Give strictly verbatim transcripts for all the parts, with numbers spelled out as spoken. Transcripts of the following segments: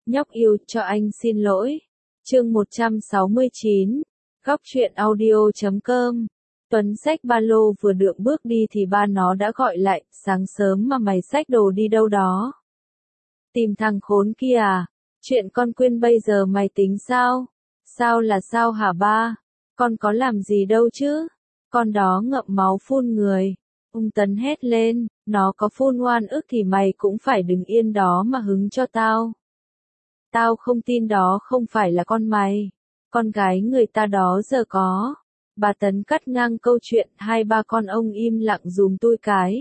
Nhóc yêu, cho anh xin lỗi. Chương một trăm sáu mươi chín. Góc truyện audio chấm com. Tuấn xách ba lô vừa được bước đi thì ba nó đã gọi lại, sáng sớm mà mày xách đồ đi đâu đó? Tìm thằng khốn kia à? Chuyện con Quyên bây giờ mày tính sao? Sao là sao hả ba? Con có làm gì đâu chứ? Con đó ngậm máu phun người. Ung Tấn hét lên, nó có phun oan ức thì mày cũng phải đứng yên đó mà hứng cho tao. Tao không tin đó không phải là con mày. Con gái người ta đó giờ có. Bà Tấn cắt ngang câu chuyện, hai ba con ông im lặng dùm tôi cái.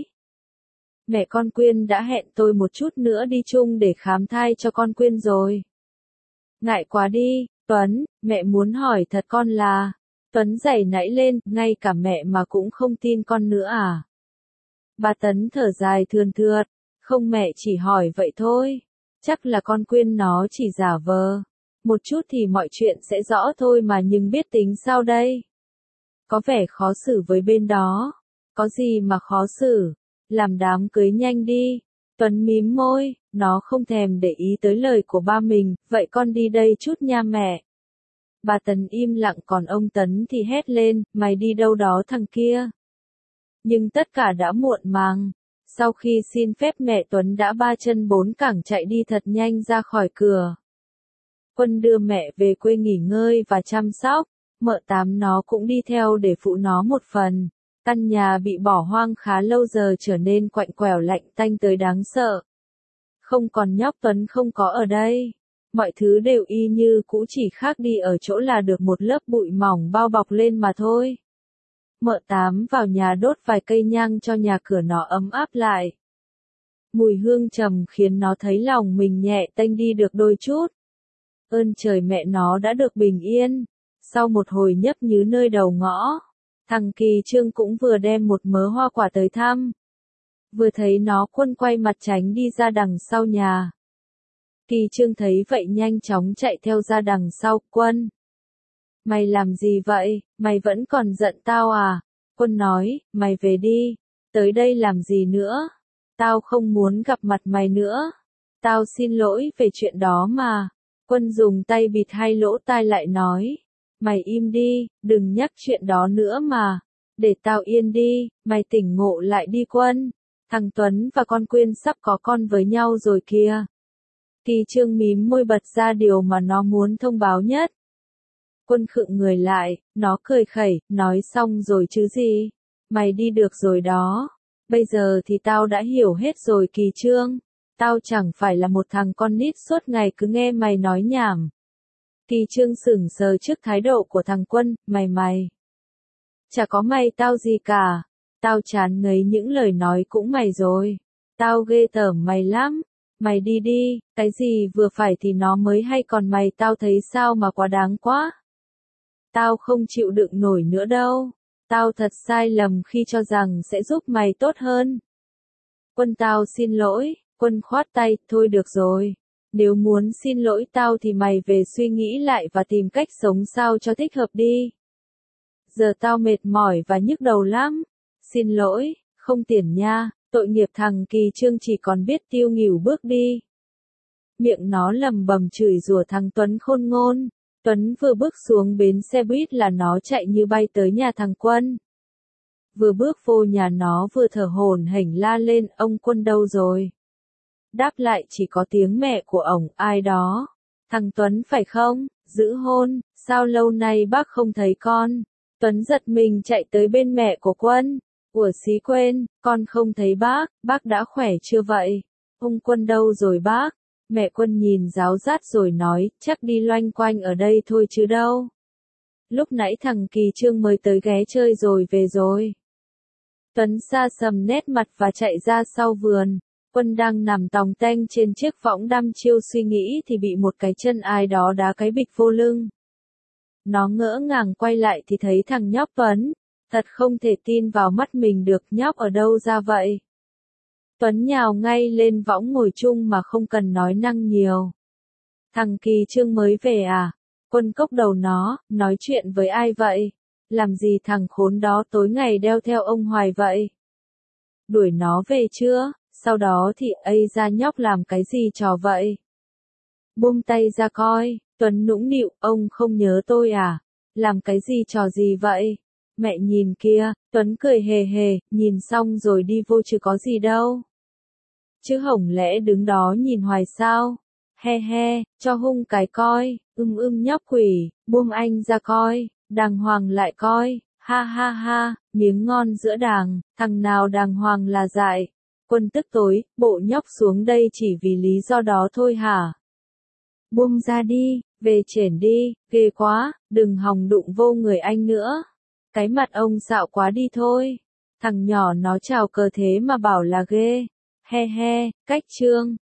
Mẹ con Quyên đã hẹn tôi một chút nữa đi chung để khám thai cho con Quyên rồi. Ngại quá đi, Tuấn, mẹ muốn hỏi thật con là. Tuấn giày nãy lên, ngay cả mẹ mà cũng không tin con nữa à? Bà Tấn thở dài thườn thượt, không mẹ chỉ hỏi vậy thôi. Chắc là con Quyên nó chỉ giả vờ. Một chút thì mọi chuyện sẽ rõ thôi mà, nhưng biết tính sao đây? Có vẻ khó xử với bên đó. Có gì mà khó xử? Làm đám cưới nhanh đi. Tuấn mím môi, nó không thèm để ý tới lời của ba mình, vậy con đi đây chút nha mẹ. Bà Tấn im lặng, còn ông Tấn thì hét lên, mày đi đâu đó thằng kia. Nhưng tất cả đã muộn màng. Sau khi xin phép mẹ, Tuấn đã ba chân bốn cẳng chạy đi thật nhanh ra khỏi cửa. Quân đưa mẹ về quê nghỉ ngơi và chăm sóc, mợ Tám nó cũng đi theo để phụ nó một phần. Căn nhà bị bỏ hoang khá lâu giờ trở nên quạnh quẻo lạnh tanh tới đáng sợ. Không còn nhóc Tuấn không có ở đây. Mọi thứ đều y như cũ, chỉ khác đi ở chỗ là được một lớp bụi mỏng bao bọc lên mà thôi. Mợ Tám vào nhà đốt vài cây nhang cho nhà cửa nó ấm áp lại. Mùi hương trầm khiến nó thấy lòng mình nhẹ tênh đi được đôi chút. Ơn trời mẹ nó đã được bình yên. Sau một hồi nhấp nhứ nơi đầu ngõ, thằng Kỳ Trương cũng vừa đem một mớ hoa quả tới thăm. Vừa thấy nó, Quân quay mặt tránh đi ra đằng sau nhà. Kỳ Trương thấy vậy nhanh chóng chạy theo ra đằng sau. Quân, mày làm gì vậy, mày vẫn còn giận tao à? Quân nói, mày về đi, tới đây làm gì nữa? Tao không muốn gặp mặt mày nữa. Tao xin lỗi về chuyện đó mà. Quân dùng tay bịt hai lỗ tai lại nói, mày im đi, đừng nhắc chuyện đó nữa mà. Để tao yên đi, mày tỉnh ngộ lại đi Quân. Thằng Tuấn và con Quyên sắp có con với nhau rồi kìa. Kỳ Trương mím môi bật ra điều mà nó muốn thông báo nhất. Quân khựng người lại, nó cười khẩy, nói xong rồi chứ gì? Mày đi được rồi đó. Bây giờ thì tao đã hiểu hết rồi Kỳ Trương. Tao chẳng phải là một thằng con nít suốt ngày cứ nghe mày nói nhảm. Kỳ Trương sững sờ trước thái độ của thằng Quân, mày mày. Chả có mày tao gì cả. Tao chán ngấy những lời nói cũng mày rồi. Tao ghê tởm mày lắm. Mày đi đi, cái gì vừa phải thì nó mới hay, còn mày tao thấy sao mà quá đáng quá. Tao không chịu đựng nổi nữa đâu. Tao thật sai lầm khi cho rằng sẽ giúp mày tốt hơn. Quân tao xin lỗi. Quân khoát tay, thôi được rồi. Nếu muốn xin lỗi tao thì mày về suy nghĩ lại và tìm cách sống sao cho thích hợp đi. Giờ tao mệt mỏi và nhức đầu lắm. Xin lỗi, không tiền nha. Tội nghiệp thằng Kỳ Trương chỉ còn biết tiêu nghỉu bước đi. Miệng nó lầm bầm chửi rủa thằng Tuấn khôn ngôn. Tuấn vừa bước xuống bến xe buýt là nó chạy như bay tới nhà thằng Quân. Vừa bước vô nhà nó vừa thở hổn hển la lên, ông Quân đâu rồi? Đáp lại chỉ có tiếng mẹ của ổng, ai đó? Thằng Tuấn phải không? Giữ hôn, sao lâu nay bác không thấy con? Tuấn giật mình chạy tới bên mẹ của Quân. Ủa xí quên, con không thấy bác, bác đã khỏe chưa vậy? Ông Quân đâu rồi bác? Mẹ Quân nhìn giáo giác rồi nói, chắc đi loanh quanh ở đây thôi chứ đâu. Lúc nãy thằng Kỳ Trương mới tới ghé chơi rồi về rồi. Tuấn sa sầm nét mặt và chạy ra sau vườn. Quân đang nằm tòng teng trên chiếc võng đăm chiêu suy nghĩ thì bị một cái chân ai đó đá cái bịch vô lưng. Nó ngỡ ngàng quay lại thì thấy thằng nhóc Tuấn. Thật không thể tin vào mắt mình được, nhóc ở đâu ra vậy? Tuấn nhào ngay lên võng ngồi chung mà không cần nói năng nhiều. Thằng Kỳ Trương mới về à? Quân cốc đầu nó, nói chuyện với ai vậy? Làm gì thằng khốn đó tối ngày đeo theo ông hoài vậy? Đuổi nó về chưa? Sau đó thì ây ra nhóc làm cái gì trò vậy? Buông tay ra coi, Tuấn nũng nịu, ông không nhớ tôi à? Làm cái gì trò gì vậy? Mẹ nhìn kia, Tuấn cười hề hề, nhìn xong rồi đi vô chứ có gì đâu. Chứ hổng lẽ đứng đó nhìn hoài sao? He he, cho hung cái coi, ưm ưm nhóc quỷ, buông anh ra coi, đàng hoàng lại coi, ha ha ha, miếng ngon giữa đàng, thằng nào đàng hoàng là dại. Quân tức tối, bộ nhóc xuống đây chỉ vì lý do đó thôi hả? Buông ra đi, về trển đi, ghê quá, đừng hòng đụng vô người anh nữa. Cái mặt ông xạo quá đi thôi. Thằng nhỏ nó chào cờ thế mà bảo là ghê. He he, cách trương.